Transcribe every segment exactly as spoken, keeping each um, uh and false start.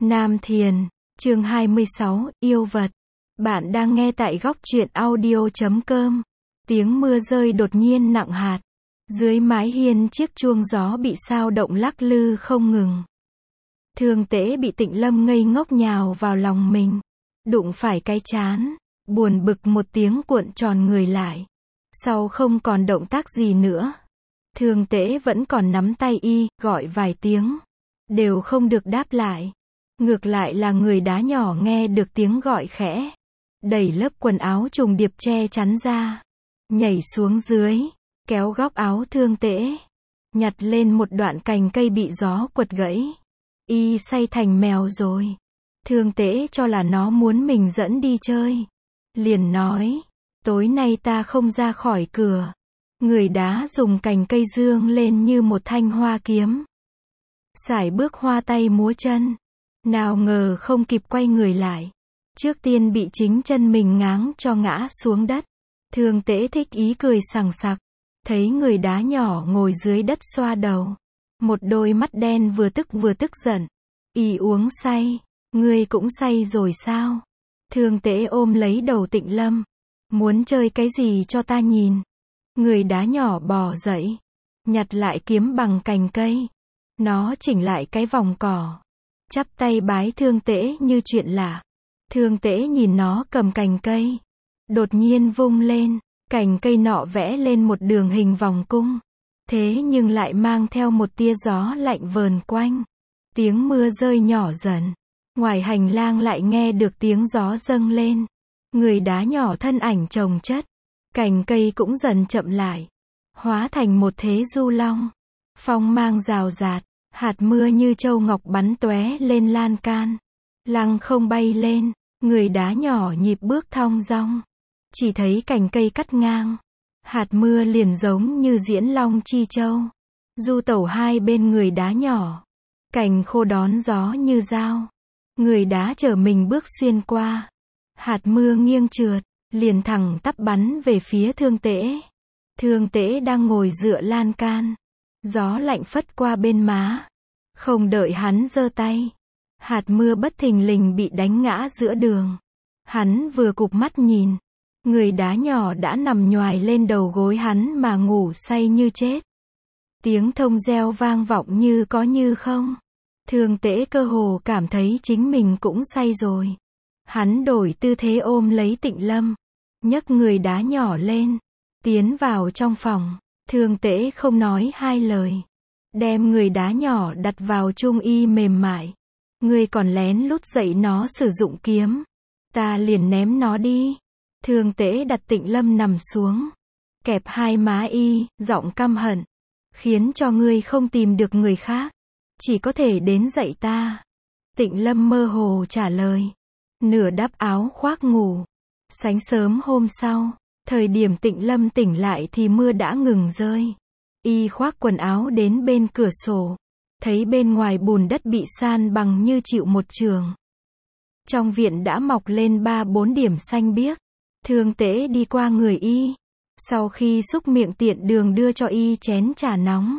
Nam Thiền, chương hai mươi sáu, yêu vật. Bạn đang nghe tại góc truyện audio chấm com. Tiếng mưa rơi đột nhiên nặng hạt. Dưới mái hiên chiếc chuông gió bị sao động lắc lư không ngừng. Thương Tễ bị Tịnh Lâm ngây ngốc nhào vào lòng mình. Đụng phải cái chán. Buồn bực một tiếng cuộn tròn người lại. Sau không còn động tác gì nữa. Thương Tễ vẫn còn nắm tay y, gọi vài tiếng. Đều không được đáp lại. Ngược lại là người đá nhỏ nghe được tiếng gọi khẽ. Đẩy lớp quần áo trùng điệp che chắn ra. Nhảy xuống dưới. Kéo góc áo Thương Tễ. Nhặt lên một đoạn cành cây bị gió quật gãy. Y say thành mèo rồi. Thương Tễ cho là nó muốn mình dẫn đi chơi. Liền nói. Tối nay ta không ra khỏi cửa. Người đá dùng cành cây dương lên như một thanh hoa kiếm. Sải bước hoa tay múa chân. Nào ngờ không kịp quay người lại. Trước tiên bị chính chân mình ngáng cho ngã xuống đất. Thương Tễ thích ý cười sằng sặc. Thấy người đá nhỏ ngồi dưới đất xoa đầu. Một đôi mắt đen vừa tức vừa tức giận. Y uống say. Ngươi cũng say rồi sao? Thương Tễ ôm lấy đầu Tịnh Lâm. Muốn chơi cái gì cho ta nhìn? Người đá nhỏ bò dậy. Nhặt lại kiếm bằng cành cây. Nó chỉnh lại cái vòng cỏ. Chắp tay bái Thương Tễ như chuyện lạ. Thương Tễ nhìn nó cầm cành cây. Đột nhiên vung lên. Cành cây nọ vẽ lên một đường hình vòng cung. Thế nhưng lại mang theo một tia gió lạnh vờn quanh. Tiếng mưa rơi nhỏ dần. Ngoài hành lang lại nghe được tiếng gió dâng lên. Người đá nhỏ thân ảnh chồng chất. Cành cây cũng dần chậm lại. Hóa thành một thế du long. Phong mang rào rạt. Hạt mưa như châu ngọc bắn tóe lên lan can. Lăng không bay lên. Người đá nhỏ nhịp bước thong dong. Chỉ thấy cành cây cắt ngang. Hạt mưa liền giống như diễn long chi châu. Du tẩu hai bên người đá nhỏ. Cành khô đón gió như dao. Người đá chở mình bước xuyên qua. Hạt mưa nghiêng trượt. Liền thẳng tắp bắn về phía Thương Tễ. Thương Tễ đang ngồi dựa lan can. Gió lạnh phất qua bên má. Không đợi hắn giơ tay. Hạt mưa bất thình lình bị đánh ngã giữa đường. Hắn vừa cụp mắt nhìn. Người đá nhỏ đã nằm nhoài lên đầu gối hắn mà ngủ say như chết. Tiếng thông reo vang vọng như có như không. Thương Tễ cơ hồ cảm thấy chính mình cũng say rồi. Hắn đổi tư thế ôm lấy Tịnh Lâm. Nhấc người đá nhỏ lên. Tiến vào trong phòng. Thương Tễ không nói hai lời. Đem người đá nhỏ đặt vào trung y mềm mại. Ngươi còn lén lút dạy nó sử dụng kiếm. Ta liền ném nó đi. Thương Tễ đặt Tịnh Lâm nằm xuống. Kẹp hai má y, giọng căm hận. Khiến cho ngươi không tìm được người khác. Chỉ có thể đến dạy ta. Tịnh Lâm mơ hồ trả lời. Nửa đắp áo khoác ngủ. Sáng sớm hôm sau. Thời điểm Tịnh Lâm tỉnh lại thì mưa đã ngừng rơi. Y khoác quần áo đến bên cửa sổ. Thấy bên ngoài bùn đất bị san bằng như chịu một trường. Trong viện đã mọc lên ba bốn điểm xanh biếc. Thương Tễ đi qua người y. Sau khi xúc miệng tiện đường đưa cho y chén trà nóng.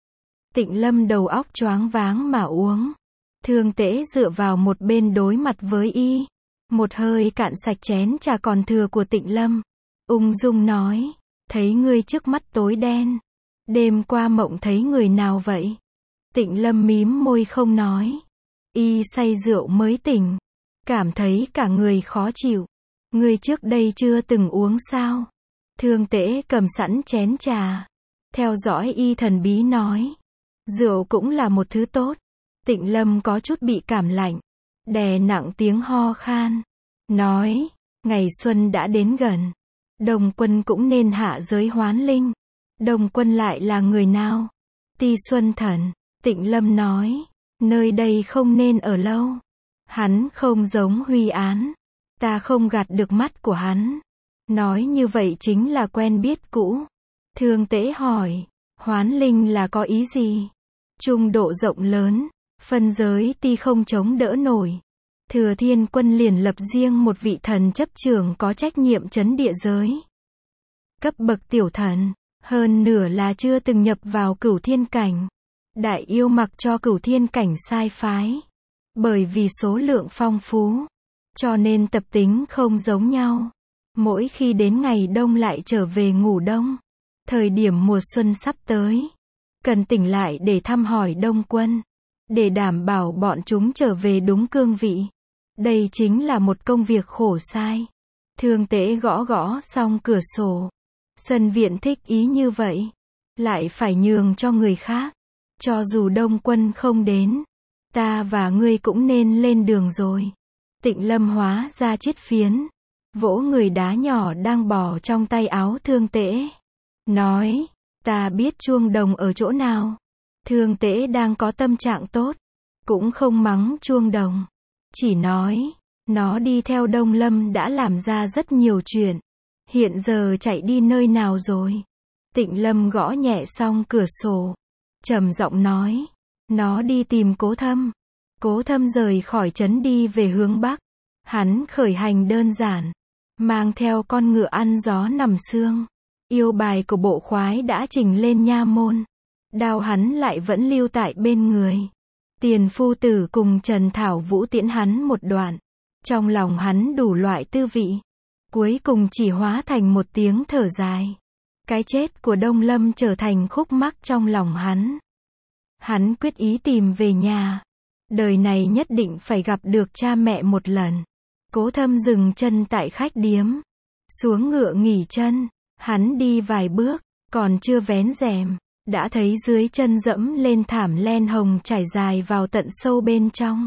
Tịnh Lâm đầu óc choáng váng mà uống. Thương Tễ dựa vào một bên đối mặt với y. Một hơi cạn sạch chén trà còn thừa của Tịnh Lâm. Ung dung nói. Thấy ngươi trước mắt tối đen. Đêm qua mộng thấy người nào vậy? Tịnh Lâm mím môi không nói. Y say rượu mới tỉnh. Cảm thấy cả người khó chịu. Ngươi trước đây chưa từng uống sao? Thương Tễ cầm sẵn chén trà. Theo dõi y thần bí nói. Rượu cũng là một thứ tốt. Tịnh Lâm có chút bị cảm lạnh. Đè nặng tiếng ho khan. Nói. Ngày xuân đã đến gần. Đồng Quân cũng nên hạ giới hoán linh. Đồng Quân lại là người nào? Ti Xuân Thần. Tịnh Lâm nói. Nơi đây không nên ở lâu. Hắn không giống Huy Án. Ta không gạt được mắt của hắn. Nói như vậy chính là quen biết cũ. Thương Tễ hỏi. Hoán linh là có ý gì? Trung độ rộng lớn. Phân giới ti không chống đỡ nổi. Thừa Thiên Quân liền lập riêng một vị thần chấp trưởng có trách nhiệm trấn địa giới. Cấp bậc tiểu thần. Hơn nửa là chưa từng nhập vào cửu thiên cảnh. Đại yêu mặc cho cửu thiên cảnh sai phái. Bởi vì số lượng phong phú, cho nên tập tính không giống nhau. Mỗi khi đến ngày đông lại trở về ngủ đông. Thời điểm mùa xuân sắp tới, cần tỉnh lại để thăm hỏi đông quân, để đảm bảo bọn chúng trở về đúng cương vị. Đây chính là một công việc khổ sai. Thương Tế gõ gõ xong cửa sổ. Sân viện thích ý như vậy, lại phải nhường cho người khác. Cho dù đông quân không đến, ta và ngươi cũng nên lên đường rồi. Tịnh Lâm hóa ra chiết phiến, vỗ người đá nhỏ đang bò trong tay áo Thương Tế. Nói, ta biết chuông đồng ở chỗ nào. Thương Tế đang có tâm trạng tốt, cũng không mắng chuông đồng. Chỉ nói, nó đi theo Đông Lâm đã làm ra rất nhiều chuyện. Hiện giờ chạy đi nơi nào rồi? Tịnh Lâm gõ nhẹ xong cửa sổ, trầm giọng nói, nó đi tìm Cố Thâm. Cố Thâm rời khỏi trấn đi về hướng Bắc. Hắn khởi hành đơn giản, mang theo con ngựa ăn gió nằm sương. Yêu bài của bộ khoái đã trình lên nha môn. Đao hắn lại vẫn lưu tại bên người. Tiền phu tử cùng Trần Thảo Vũ tiễn hắn một đoạn. Trong lòng hắn đủ loại tư vị. Cuối cùng chỉ hóa thành một tiếng thở dài. Cái chết của Đông Lâm trở thành khúc mắc trong lòng hắn. Hắn quyết ý tìm về nhà. Đời này nhất định phải gặp được cha mẹ một lần. Cố Thâm dừng chân tại khách điếm. Xuống ngựa nghỉ chân. Hắn đi vài bước, còn chưa vén rèm, đã thấy dưới chân dẫm lên thảm len hồng trải dài vào tận sâu bên trong.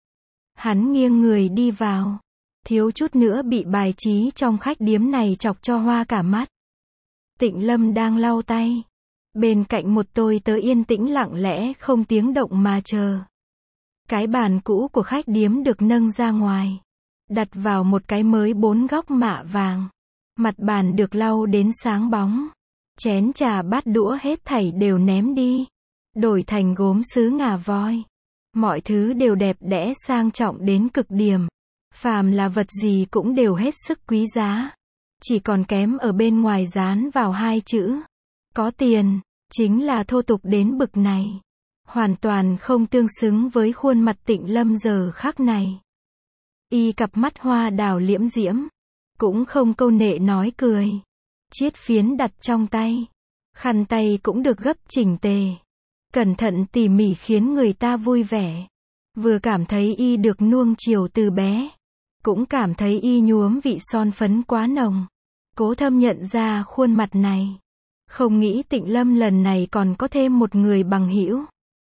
Hắn nghiêng người đi vào, thiếu chút nữa bị bài trí trong khách điếm này chọc cho hoa cả mắt. Tịnh Lâm đang lau tay. Bên cạnh một tôi tớ yên tĩnh lặng lẽ không tiếng động mà chờ. Cái bàn cũ của khách điếm được nâng ra ngoài, đặt vào một cái mới bốn góc mạ vàng. Mặt bàn được lau đến sáng bóng. Chén trà bát đũa hết thảy đều ném đi, đổi thành gốm sứ ngà voi. Mọi thứ đều đẹp đẽ sang trọng đến cực điểm. Phàm là vật gì cũng đều hết sức quý giá. Chỉ còn kém ở bên ngoài dán vào hai chữ có tiền, chính là thô tục đến bực này. Hoàn toàn không tương xứng với khuôn mặt Tịnh Lâm giờ khắc này. Y cặp mắt hoa đào liễm diễm, cũng không câu nệ nói cười. Chiết phiến đặt trong tay, khăn tay cũng được gấp chỉnh tề, cẩn thận tỉ mỉ khiến người ta vui vẻ. Vừa cảm thấy y được nuông chiều từ bé, cũng cảm thấy y nhuốm vị son phấn quá nồng. Cố Thâm nhận ra khuôn mặt này, không nghĩ Tịnh Lâm lần này còn có thêm một người bằng hữu.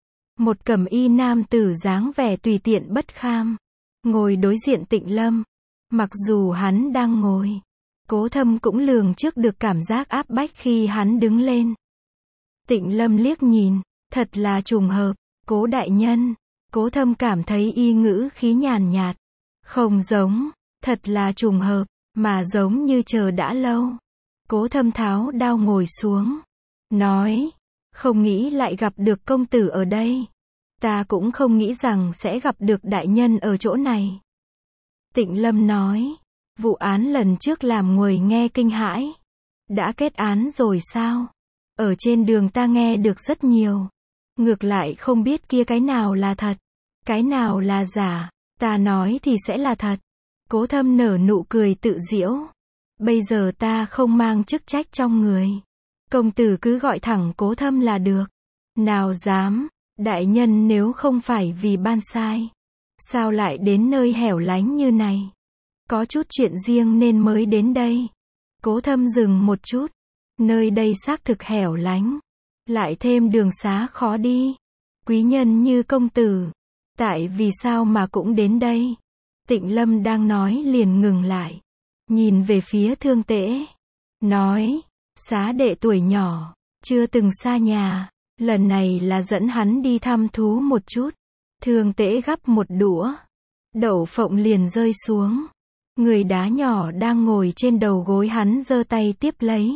Một cẩm y nam tử dáng vẻ tùy tiện bất kham, ngồi đối diện Tịnh Lâm. Mặc dù hắn đang ngồi, Cố Thâm cũng lường trước được cảm giác áp bách khi hắn đứng lên. Tịnh Lâm liếc nhìn, thật là trùng hợp. Cố đại nhân. Cố Thâm cảm thấy y ngữ khí nhàn nhạt. Không giống, thật là trùng hợp, mà giống như chờ đã lâu. Cố Thâm tháo đao ngồi xuống, nói, không nghĩ lại gặp được công tử ở đây. Ta cũng không nghĩ rằng sẽ gặp được đại nhân ở chỗ này. Tịnh Lâm nói, vụ án lần trước làm người nghe kinh hãi. Đã kết án rồi sao? Ở trên đường ta nghe được rất nhiều. Ngược lại không biết kia cái nào là thật, cái nào là giả. Ta nói thì sẽ là thật. Cố Thâm nở nụ cười tự giễu. Bây giờ ta không mang chức trách trong người. Công tử cứ gọi thẳng Cố Thâm là được. Nào dám, đại nhân nếu không phải vì ban sai, sao lại đến nơi hẻo lánh như này? Có chút chuyện riêng nên mới đến đây. Cố Thâm dừng một chút. Nơi đây xác thực hẻo lánh, lại thêm đường xá khó đi. Quý nhân như công tử, tại vì sao mà cũng đến đây? Tịnh Lâm đang nói liền ngừng lại, nhìn về phía Thương Tễ, nói, xá đệ tuổi nhỏ, chưa từng xa nhà, lần này là dẫn hắn đi thăm thú một chút. Thương Tễ gắp một đũa, đậu phộng liền rơi xuống. Người đá nhỏ đang ngồi trên đầu gối hắn giơ tay tiếp lấy.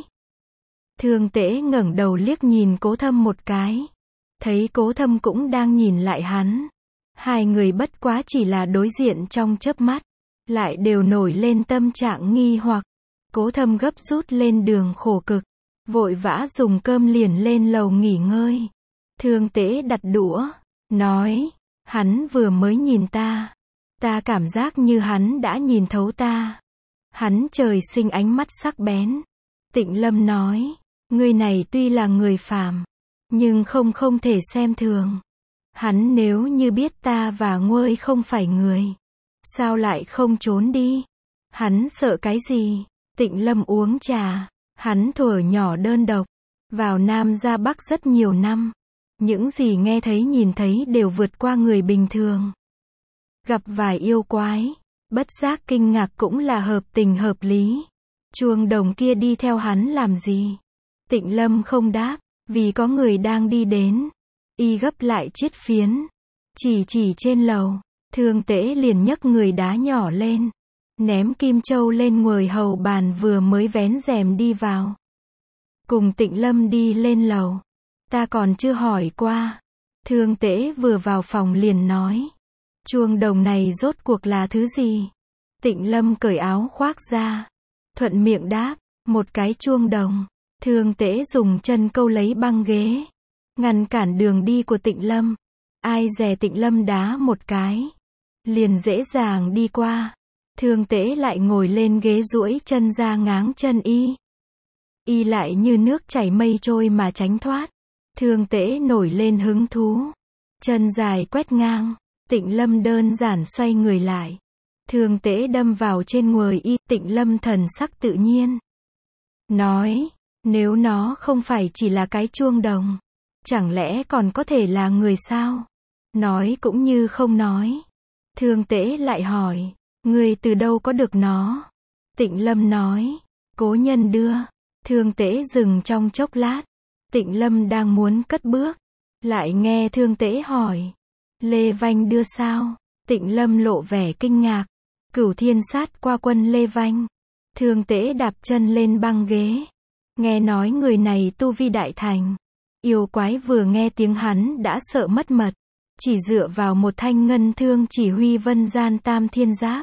Thương Tễ ngẩng đầu liếc nhìn Cố Thâm một cái, thấy Cố Thâm cũng đang nhìn lại hắn. Hai người bất quá chỉ là đối diện trong chớp mắt, lại đều nổi lên tâm trạng nghi hoặc. Cố Thâm gấp rút lên đường khổ cực, vội vã dùng cơm liền lên lầu nghỉ ngơi. Thương Tễ đặt đũa, nói, Hắn vừa mới nhìn ta. Ta cảm giác như hắn đã nhìn thấu ta. Hắn trời sinh ánh mắt sắc bén. Tịnh Lâm nói, người này tuy là người phàm, nhưng không không thể xem thường. Hắn nếu như biết ta và ngươi không phải người, sao lại không trốn đi? Hắn sợ cái gì? Tịnh Lâm uống trà. Hắn thuở nhỏ đơn độc, vào Nam ra Bắc rất nhiều năm. Những gì nghe thấy nhìn thấy đều vượt qua người bình thường. Gặp vài yêu quái, bất giác kinh ngạc cũng là hợp tình hợp lý. Chuông đồng kia đi theo hắn làm gì? Tịnh Lâm không đáp, vì có người đang đi đến. Y gấp lại chiếc phiến, chỉ chỉ trên lầu. Thương Tễ liền nhấc người đá nhỏ lên, ném kim châu lên nguồi hầu bàn vừa mới vén rèm đi vào. Cùng Tịnh Lâm đi lên lầu. Ta còn chưa hỏi qua. Thương Tễ vừa vào phòng liền nói, chuông đồng này rốt cuộc là thứ gì? Tịnh Lâm cởi áo khoác ra, thuận miệng đáp, một cái chuông đồng. Thương Tễ dùng chân câu lấy băng ghế, ngăn cản đường đi của Tịnh Lâm. Ai dè Tịnh Lâm đá một cái, liền dễ dàng đi qua. Thương Tễ lại ngồi lên ghế duỗi chân ra ngáng chân y. Y lại như nước chảy mây trôi mà tránh thoát. Thương Tễ nổi lên hứng thú, chân dài quét ngang. Tịnh Lâm đơn giản xoay người lại. Thương Tễ đâm vào trên nguồi y. Tịnh Lâm thần sắc tự nhiên, nói, nếu nó không phải chỉ là cái chuông đồng, chẳng lẽ còn có thể là người sao? Nói cũng như không nói. Thương Tễ lại hỏi, người từ đâu có được nó? Tịnh Lâm nói, cố nhân đưa. Thương Tễ dừng trong chốc lát. Tịnh Lâm đang muốn cất bước, lại nghe Thương Tễ hỏi, Lê Vanh đưa sao? Tịnh Lâm lộ vẻ kinh ngạc. Cửu Thiên sát qua quân Lê Vanh. Thương Tễ đạp chân lên băng ghế. Nghe nói người này tu vi đại thành. Yêu quái vừa nghe tiếng hắn đã sợ mất mật. Chỉ dựa vào một thanh ngân thương chỉ huy vân gian tam thiên giáp.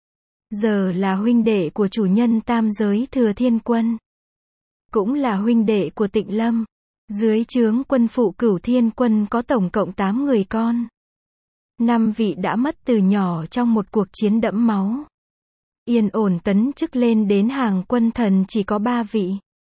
Giờ là huynh đệ của chủ nhân tam giới Thừa Thiên Quân. Cũng là huynh đệ của Tịnh Lâm. Dưới trướng quân phụ Cửu Thiên Quân có tổng cộng tám người con. Năm vị đã mất từ nhỏ trong một cuộc chiến đẫm máu. Yên ổn tấn chức lên đến hàng quân thần chỉ có ba vị.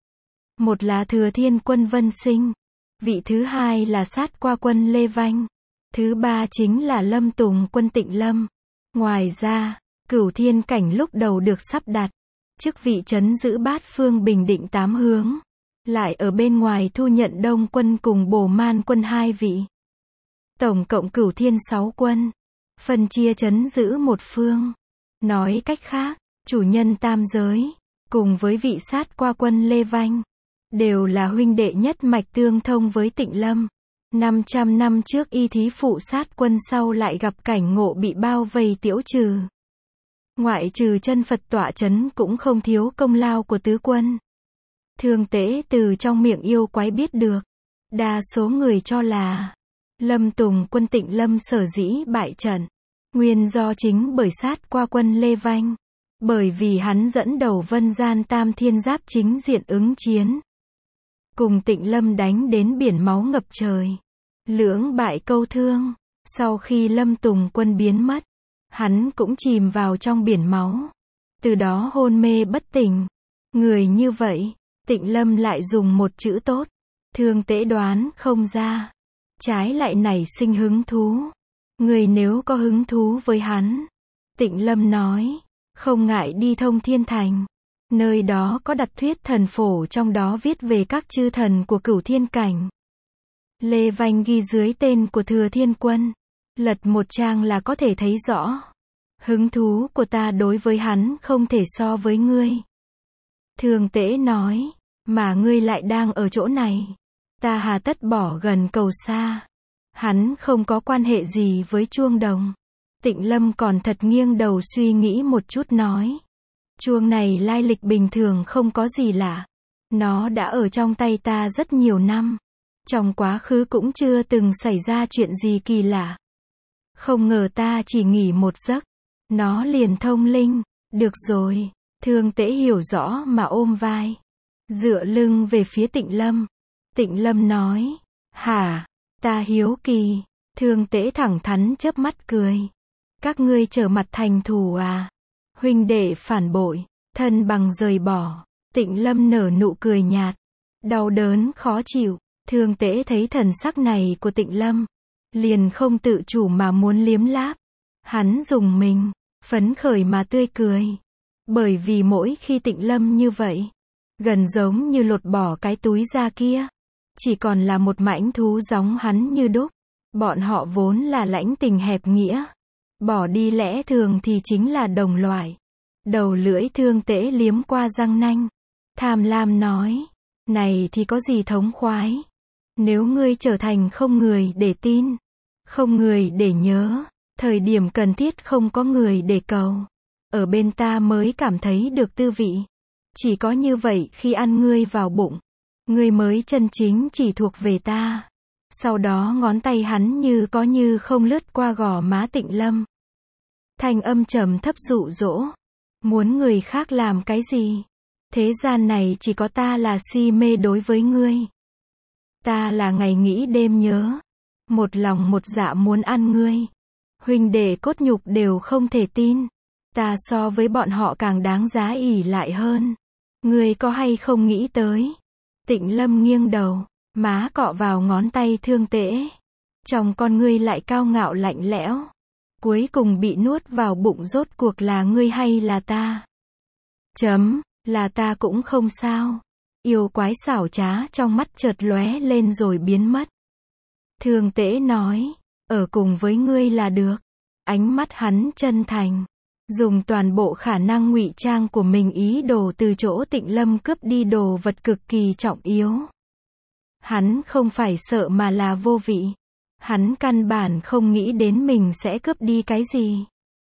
Một là Thừa Thiên Quân Vân Sinh. Vị thứ hai là sát qua quân Lê Vanh. Thứ ba chính là Lâm Tùng Quân Tịnh Lâm. Ngoài ra, Cửu Thiên Cảnh lúc đầu được sắp đặt. Chức vị trấn giữ bát phương bình định tám hướng. Lại ở bên ngoài thu nhận Đông Quân cùng Bồ Man Quân hai vị. Tổng cộng Cửu Thiên sáu quân. Phân chia trấn giữ một phương. Nói cách khác, chủ nhân tam giới, cùng với vị sát qua quân Lê Vanh, đều là huynh đệ nhất mạch tương thông với Tịnh Lâm. năm trăm năm trước y thí phụ sát quân sau lại gặp cảnh ngộ bị bao vây tiễu trừ. Ngoại trừ chân Phật tọa chấn cũng không thiếu công lao của tứ quân. Thương Tễ từ trong miệng yêu quái biết được. Đa số người cho là Lâm Tùng Quân Tịnh Lâm sở dĩ bại trận. Nguyên do chính bởi sát qua quân Lê Vanh. Bởi vì hắn dẫn đầu vân gian tam thiên giáp chính diện ứng chiến. Cùng Tịnh Lâm đánh đến biển máu ngập trời. Lưỡng bại câu thương. Sau khi Lâm Tùng Quân biến mất, hắn cũng chìm vào trong biển máu. Từ đó hôn mê bất tỉnh. Người như vậy, Tịnh Lâm lại dùng một chữ tốt. Thương Tễ đoán không ra. Trái lại nảy sinh hứng thú. Người nếu có hứng thú với hắn, Tịnh Lâm nói, không ngại đi Thông Thiên Thành. Nơi đó có đặt thuyết thần phổ, trong đó viết về các chư thần của Cửu Thiên Cảnh. Lê Vanh ghi dưới tên của Thừa Thiên Quân. Lật một trang là có thể thấy rõ. Hứng thú của ta đối với hắn không thể so với ngươi. Thương Tễ nói, mà ngươi lại đang ở chỗ này. Ta hà tất bỏ gần cầu xa. Hắn không có quan hệ gì với chuông đồng. Tịnh Lâm còn thật nghiêng đầu suy nghĩ một chút nói. Chuông này lai lịch bình thường không có gì lạ. Nó đã ở trong tay ta rất nhiều năm. Trong quá khứ cũng chưa từng xảy ra chuyện gì kỳ lạ. Không ngờ ta chỉ nghỉ một giấc, nó liền thông linh. Được rồi. Thương Tễ hiểu rõ mà ôm vai, dựa lưng về phía Tịnh Lâm. Tịnh Lâm nói, hả, ta hiếu kỳ, Thương Tễ thẳng thắn chớp mắt cười. Các ngươi trở mặt thành thù à? Huynh đệ phản bội, thân bằng rời bỏ. Tịnh Lâm nở nụ cười nhạt. Đau đớn khó chịu. Thương Tễ thấy thần sắc này của Tịnh Lâm, liền không tự chủ mà muốn liếm láp. Hắn dùng mình, phấn khởi mà tươi cười. Bởi vì mỗi khi Tịnh Lâm như vậy, gần giống như lột bỏ cái túi da kia, chỉ còn là một mãnh thú giống hắn như đúc. Bọn họ vốn là lãnh tình hẹp nghĩa, bỏ đi lẽ thường thì chính là đồng loại. Đầu lưỡi Thương Tễ liếm qua răng nanh, tham lam nói, này thì có gì thống khoái. Nếu ngươi trở thành không người để tin, không người để nhớ, thời điểm cần thiết không có người để cầu, ở bên ta mới cảm thấy được tư vị. Chỉ có như vậy khi ăn ngươi vào bụng, ngươi mới chân chính chỉ thuộc về ta. Sau đó ngón tay hắn như có như không lướt qua gò má Tịnh Lâm. Thanh âm trầm thấp dụ dỗ. Muốn người khác làm cái gì? Thế gian này chỉ có ta là si mê đối với ngươi. Ta là ngày nghĩ đêm nhớ. Một lòng một dạ muốn ăn ngươi. Huynh đệ cốt nhục đều không thể tin. Ta so với bọn họ càng đáng giá ỷ lại hơn. Ngươi có hay không nghĩ tới? Tịnh Lâm nghiêng đầu, má cọ vào ngón tay Thương Tễ. Trong con ngươi lại cao ngạo lạnh lẽo. Cuối cùng bị nuốt vào bụng rốt cuộc là ngươi hay là ta? Chấm, là ta cũng không sao. Yêu quái xảo trá trong mắt chợt lóe lên rồi biến mất. Thương Tễ nói, ở cùng với ngươi là được. Ánh mắt hắn chân thành, dùng toàn bộ khả năng ngụy trang của mình ý đồ từ chỗ Tịnh Lâm cướp đi đồ vật cực kỳ trọng yếu. Hắn không phải sợ mà là vô vị. Hắn căn bản không nghĩ đến mình sẽ cướp đi cái gì.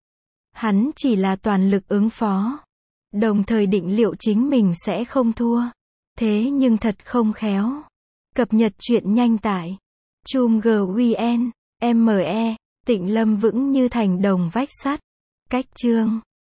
Hắn chỉ là toàn lực ứng phó. Đồng thời định liệu chính mình sẽ không thua. Thế nhưng thật không khéo. Cập nhật truyện nhanh tại chum guyen, me, Tịnh Lâm vững như thành đồng vách sắt. Cách chương